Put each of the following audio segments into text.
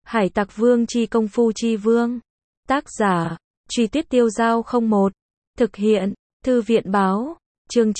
Hải Tặc Vương chi công phu chi vương. Tác giả, Truy Tuyết Tiêu Dao 01. Thực hiện, Thư viện báo. Chương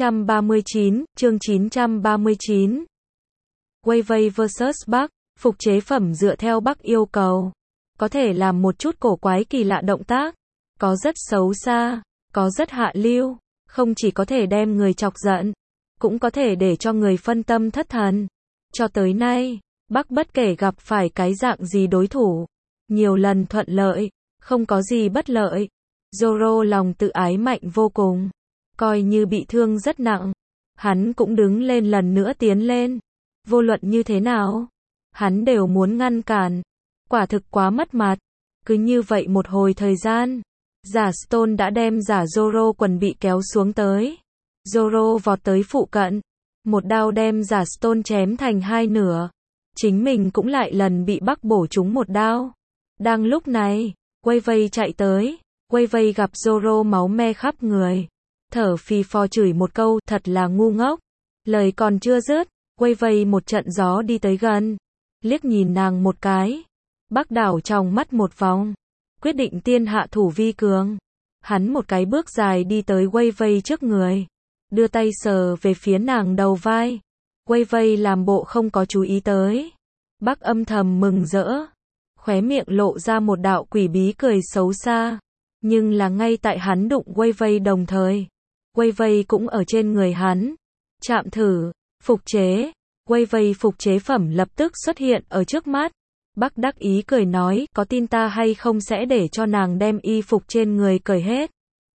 939. Wei Wei vs Bắc. Phục chế phẩm dựa theo Bắc yêu cầu. Có thể làm một chút cổ quái kỳ lạ động tác. Có rất xấu xa. Có rất hạ lưu. Không chỉ có thể đem người chọc giận. Cũng có thể để cho người phân tâm thất thần. Cho tới nay, Bắc bất kể gặp phải cái dạng gì đối thủ. Nhiều lần thuận lợi. Không có gì bất lợi. Zoro lòng tự ái mạnh vô cùng. Coi như bị thương rất nặng. Hắn cũng đứng lên lần nữa tiến lên. Vô luận như thế nào, hắn đều muốn ngăn cản. Quả thực quá mất mặt. Cứ như vậy một hồi thời gian, giả Stone đã đem giả Zoro quần bị kéo xuống tới. Zoro vọt tới phụ cận. Một đao đem giả Stone chém thành hai nửa. Chính mình cũng lại lần bị Bắc bổ trúng một đao. Đang lúc này, Wei Wei chạy tới. Wei Wei gặp Zoro máu me khắp người. Thở phì phò chửi một câu, thật là ngu ngốc. Lời còn chưa dứt, Wei Wei một trận gió đi tới gần. Liếc nhìn nàng một cái. Bắc đảo trong mắt một vòng. Quyết định tiên hạ thủ vi cường. Hắn một cái bước dài đi tới Wei Wei trước người. Đưa tay sờ về phía nàng đầu vai. Wei Wei làm bộ không có chú ý tới. Bắc âm thầm mừng rỡ. Khóe miệng lộ ra một đạo quỷ bí cười xấu xa. Nhưng là ngay tại hắn đụng Wei Wei đồng thời. Wei Wei cũng ở trên người hắn. Chạm thử, phục chế. Wei Wei phục chế phẩm lập tức xuất hiện ở trước mắt. Bắc đắc ý cười nói, có tin ta hay không sẽ để cho nàng đem y phục trên người cởi hết.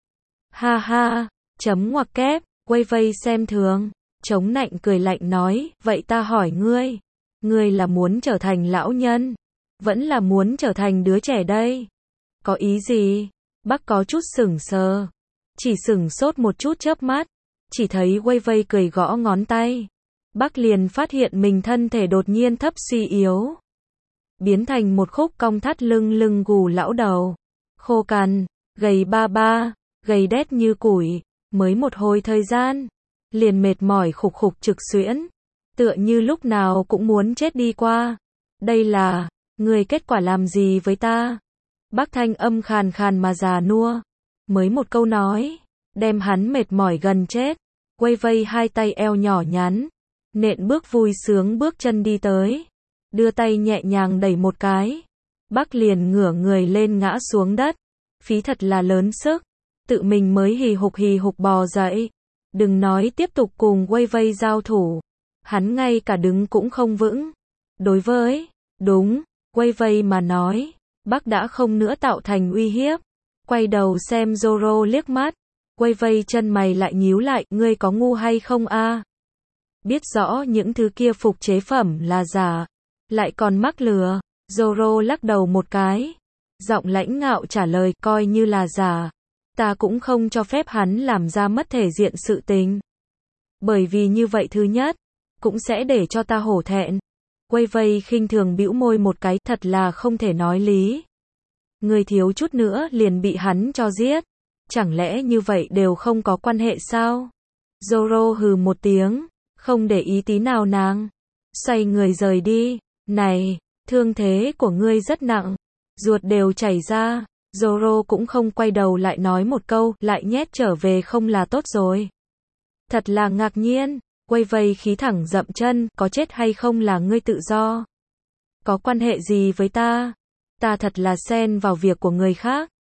Ha ha, chấm ngoặc kép. Wei Wei xem thường. Chống nạnh cười lạnh nói, vậy ta hỏi ngươi. Ngươi là muốn trở thành lão nhân? Vẫn là muốn trở thành đứa trẻ đây? Có ý gì? Bắc có chút sửng sờ. Chỉ sửng sốt một chút chớp mắt. Chỉ thấy Wei Wei cười gõ ngón tay. Bắc liền phát hiện mình thân thể đột nhiên thấp suy yếu. Biến thành một khúc cong thắt lưng gù lão đầu. Khô cằn, gầy ba ba, gầy đét như củi. Mới một hồi thời gian. Liền mệt mỏi khục khục trực xuyễn. Tựa như lúc nào cũng muốn chết đi qua. Đây là, người kết quả làm gì với ta? Bắc thanh âm khàn khàn mà già nua. Mới một câu nói, đem hắn mệt mỏi gần chết. Wei Wei hai tay eo nhỏ nhắn. Nện bước vui sướng bước chân đi tới. Đưa tay nhẹ nhàng đẩy một cái. Bắc liền ngửa người lên ngã xuống đất. Phí thật là lớn sức. Tự mình mới hì hục bò dậy. Đừng nói tiếp tục cùng Wei Wei giao thủ. Hắn ngay cả đứng cũng không vững. Đối với, đúng, Wei Wei mà nói, Bắc đã không nữa tạo thành uy hiếp. Quay đầu xem Zoro liếc mắt. Wei Wei chân mày lại nhíu lại, ngươi có ngu hay không a? Biết rõ những thứ kia phục chế phẩm là giả, lại còn mắc lừa. Zoro lắc đầu một cái. Giọng lãnh ngạo trả lời, coi như là giả. Ta cũng không cho phép hắn làm ra mất thể diện sự tình. Bởi vì như vậy thứ nhất, cũng sẽ để cho ta hổ thẹn. Wei Wei khinh thường bĩu môi một cái, thật là không thể nói lý. Người thiếu chút nữa liền bị hắn cho giết. Chẳng lẽ như vậy đều không có quan hệ sao? Zoro hừ một tiếng, không để ý tí nào nàng. Xoay người rời đi. Này, thương thế của ngươi rất nặng. Ruột đều chảy ra. Zoro cũng không quay đầu lại nói một câu, lại nhét trở về không là tốt rồi. Thật là ngạc nhiên. Wei Wei khí thẳng dậm chân, có chết hay không là ngươi tự do. Có quan hệ gì với ta? Ta thật là xen vào việc của người khác.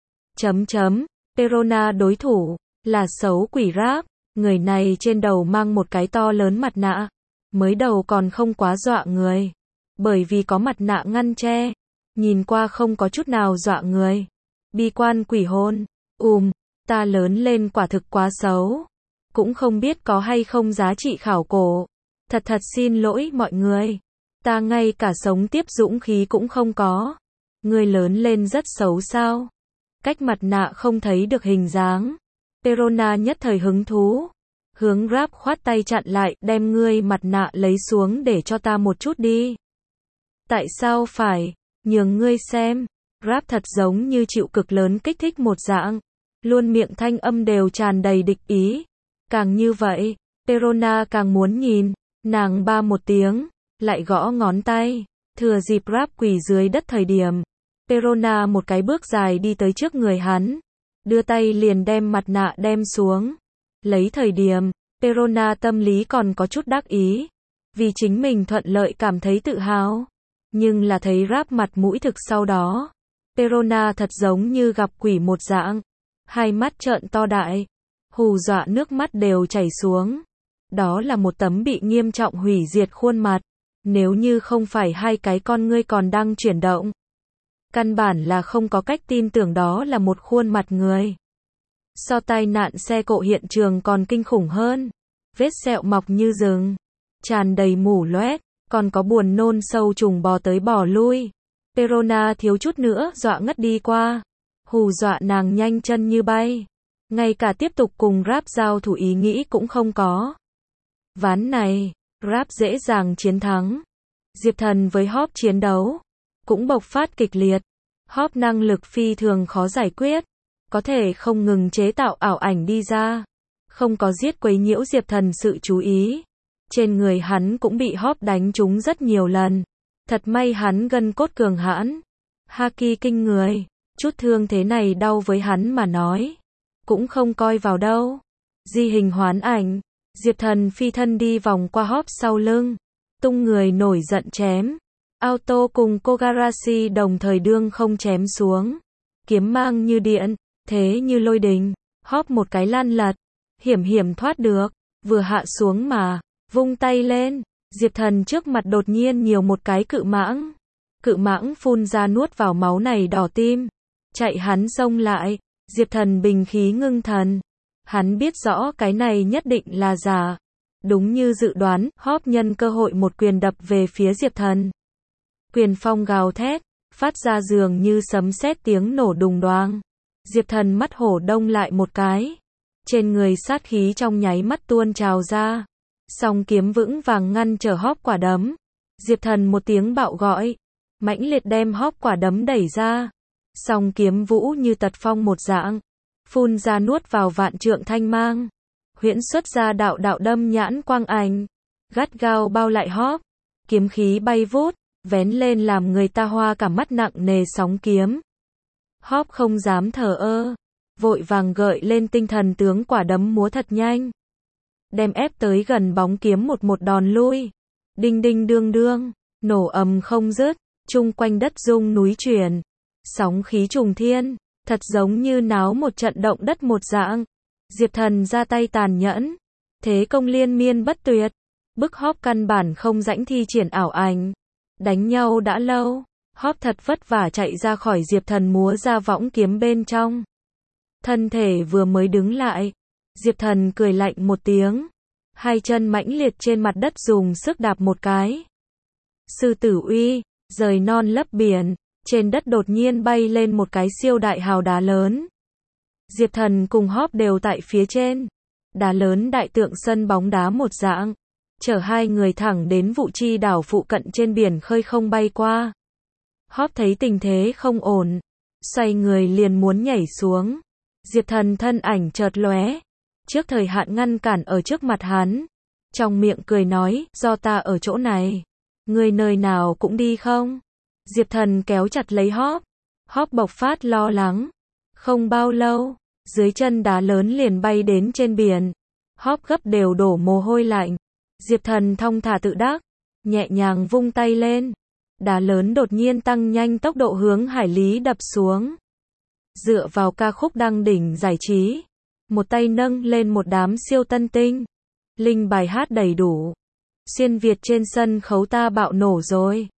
Perona đối thủ, là xấu quỷ ráp. Người này trên đầu mang một cái to lớn mặt nạ. Mới đầu còn không quá dọa người. Bởi vì có mặt nạ ngăn che. Nhìn qua không có chút nào dọa người. Bi quan quỷ hồn. Ta lớn lên quả thực quá xấu. Cũng không biết có hay không giá trị khảo cổ. Thật xin lỗi mọi người. Ta ngay cả sống tiếp dũng khí cũng không có. Người lớn lên rất xấu sao? Cách mặt nạ không thấy được hình dáng. Perona nhất thời hứng thú. Hướng Rap khoát tay chặn lại, đem ngươi mặt nạ lấy xuống để cho ta một chút đi. Tại sao phải? Nhường ngươi xem. Rap thật giống như chịu cực lớn kích thích một dạng. Luôn miệng thanh âm đều tràn đầy địch ý. Càng như vậy, Perona càng muốn nhìn. Nàng ba một tiếng, lại gõ ngón tay. Thừa dịp Rap quỳ dưới đất thời điểm, Perona một cái bước dài đi tới trước người hắn, đưa tay liền đem mặt nạ đem xuống. Lấy thời điểm, Perona tâm lý còn có chút đắc ý, vì chính mình thuận lợi cảm thấy tự hào. Nhưng là thấy Rap mặt mũi thực sau đó, Perona thật giống như gặp quỷ một dạng, hai mắt trợn to đại, hù dọa nước mắt đều chảy xuống. Đó là một tấm bị nghiêm trọng hủy diệt khuôn mặt, nếu như không phải hai cái con ngươi còn đang chuyển động, căn bản là không có cách tin tưởng đó là một khuôn mặt người. So tai nạn xe cộ hiện trường còn kinh khủng hơn, vết sẹo mọc như rừng, tràn đầy mủ loét, còn có buồn nôn sâu trùng bò tới bò lui. Perona thiếu chút nữa dọa ngất đi qua, hù dọa nàng nhanh chân như bay, ngay cả tiếp tục cùng Rap giao thủ ý nghĩ cũng không có. Ván này, Rap dễ dàng chiến thắng. Diệp Thần với Hop chiến đấu cũng bộc phát kịch liệt. Hop năng lực phi thường khó giải quyết, có thể không ngừng chế tạo ảo ảnh đi ra, không có giết quấy nhiễu Diệp Thần sự chú ý. Trên người hắn cũng bị Hop đánh trúng rất nhiều lần. Thật may hắn gân cốt cường hãn, haki kinh người, chút thương thế này đau với hắn mà nói, cũng không coi vào đâu. Di hình hoán ảnh, Diệp Thần phi thân đi vòng qua Hop sau lưng, tung người nổi giận chém. Auto cùng Kogarashi đồng thời đương không chém xuống. Kiếm mang như điện, thế như lôi đình. Hop một cái lăn lật, hiểm hiểm thoát được, vừa hạ xuống mà, vung tay lên. Diệp Thần trước mặt đột nhiên nhiều một cái cự mãng. Cự mãng phun ra nuốt vào máu này đỏ tim. Chạy hắn xông lại, Diệp Thần bình khí ngưng thần. Hắn biết rõ cái này nhất định là giả. Đúng như dự đoán, Hop nhân cơ hội một quyền đập về phía Diệp Thần. Quyền phong gào thét, phát ra dường như sấm sét tiếng nổ đùng đoàng. Diệp Thần mắt hổ đông lại một cái. Trên người sát khí trong nháy mắt tuôn trào ra. Song kiếm vững vàng ngăn trở Hop quả đấm. Diệp Thần một tiếng bạo gọi, mãnh liệt đem Hop quả đấm đẩy ra. Song kiếm vũ như tật phong một dạng, phun ra nuốt vào vạn trượng thanh mang. Huyễn xuất ra đạo đạo đâm nhãn quang ảnh, gắt gao bao lại Hop. Kiếm khí bay vút, vén lên làm người ta hoa cả mắt nặng nề sóng kiếm. Hop không dám thờ ơ, vội vàng gợi lên tinh thần tướng quả đấm múa thật nhanh. Đem ép tới gần bóng kiếm một một đòn lui. Đinh đinh đương đương, nổ ầm không dứt, chung quanh đất rung núi chuyển. Sóng khí trùng thiên, thật giống như náo một trận động đất một dạng. Diệp Thần ra tay tàn nhẫn, thế công liên miên bất tuyệt, bức Hop căn bản không rãnh thi triển ảo ảnh. Đánh nhau đã lâu, Hop thật vất vả chạy ra khỏi Diệp Thần múa ra võng kiếm bên trong. Thân thể vừa mới đứng lại, Diệp Thần cười lạnh một tiếng, hai chân mãnh liệt trên mặt đất dùng sức đạp một cái. Sư tử uy, rời non lấp biển, trên đất đột nhiên bay lên một cái siêu đại hào đá lớn. Diệp Thần cùng Hop đều tại phía trên. Đá lớn đại tượng sân bóng đá một dạng, chở hai người thẳng đến Vụ Chi đảo phụ cận trên biển khơi không bay qua. Hop thấy tình thế không ổn, xoay người liền muốn nhảy xuống. Diệp Thần thân ảnh chợt lóe, trước thời hạn ngăn cản ở trước mặt hắn. Trong miệng cười nói, do ta ở chỗ này, người nơi nào cũng đi không? Diệp Thần kéo chặt lấy Hop. Hop bộc phát lo lắng. Không bao lâu, dưới chân đá lớn liền bay đến trên biển. Hop gấp đều đổ mồ hôi lạnh. Diệp Thần thong thả tự đắc, nhẹ nhàng vung tay lên. Đá lớn đột nhiên tăng nhanh tốc độ hướng hải lý đập xuống. Dựa vào ca khúc đăng đỉnh giải trí, một tay nâng lên một đám siêu tân tinh. Linh bài hát đầy đủ. Xuyên Việt trên sân khấu ta bạo nổ rồi.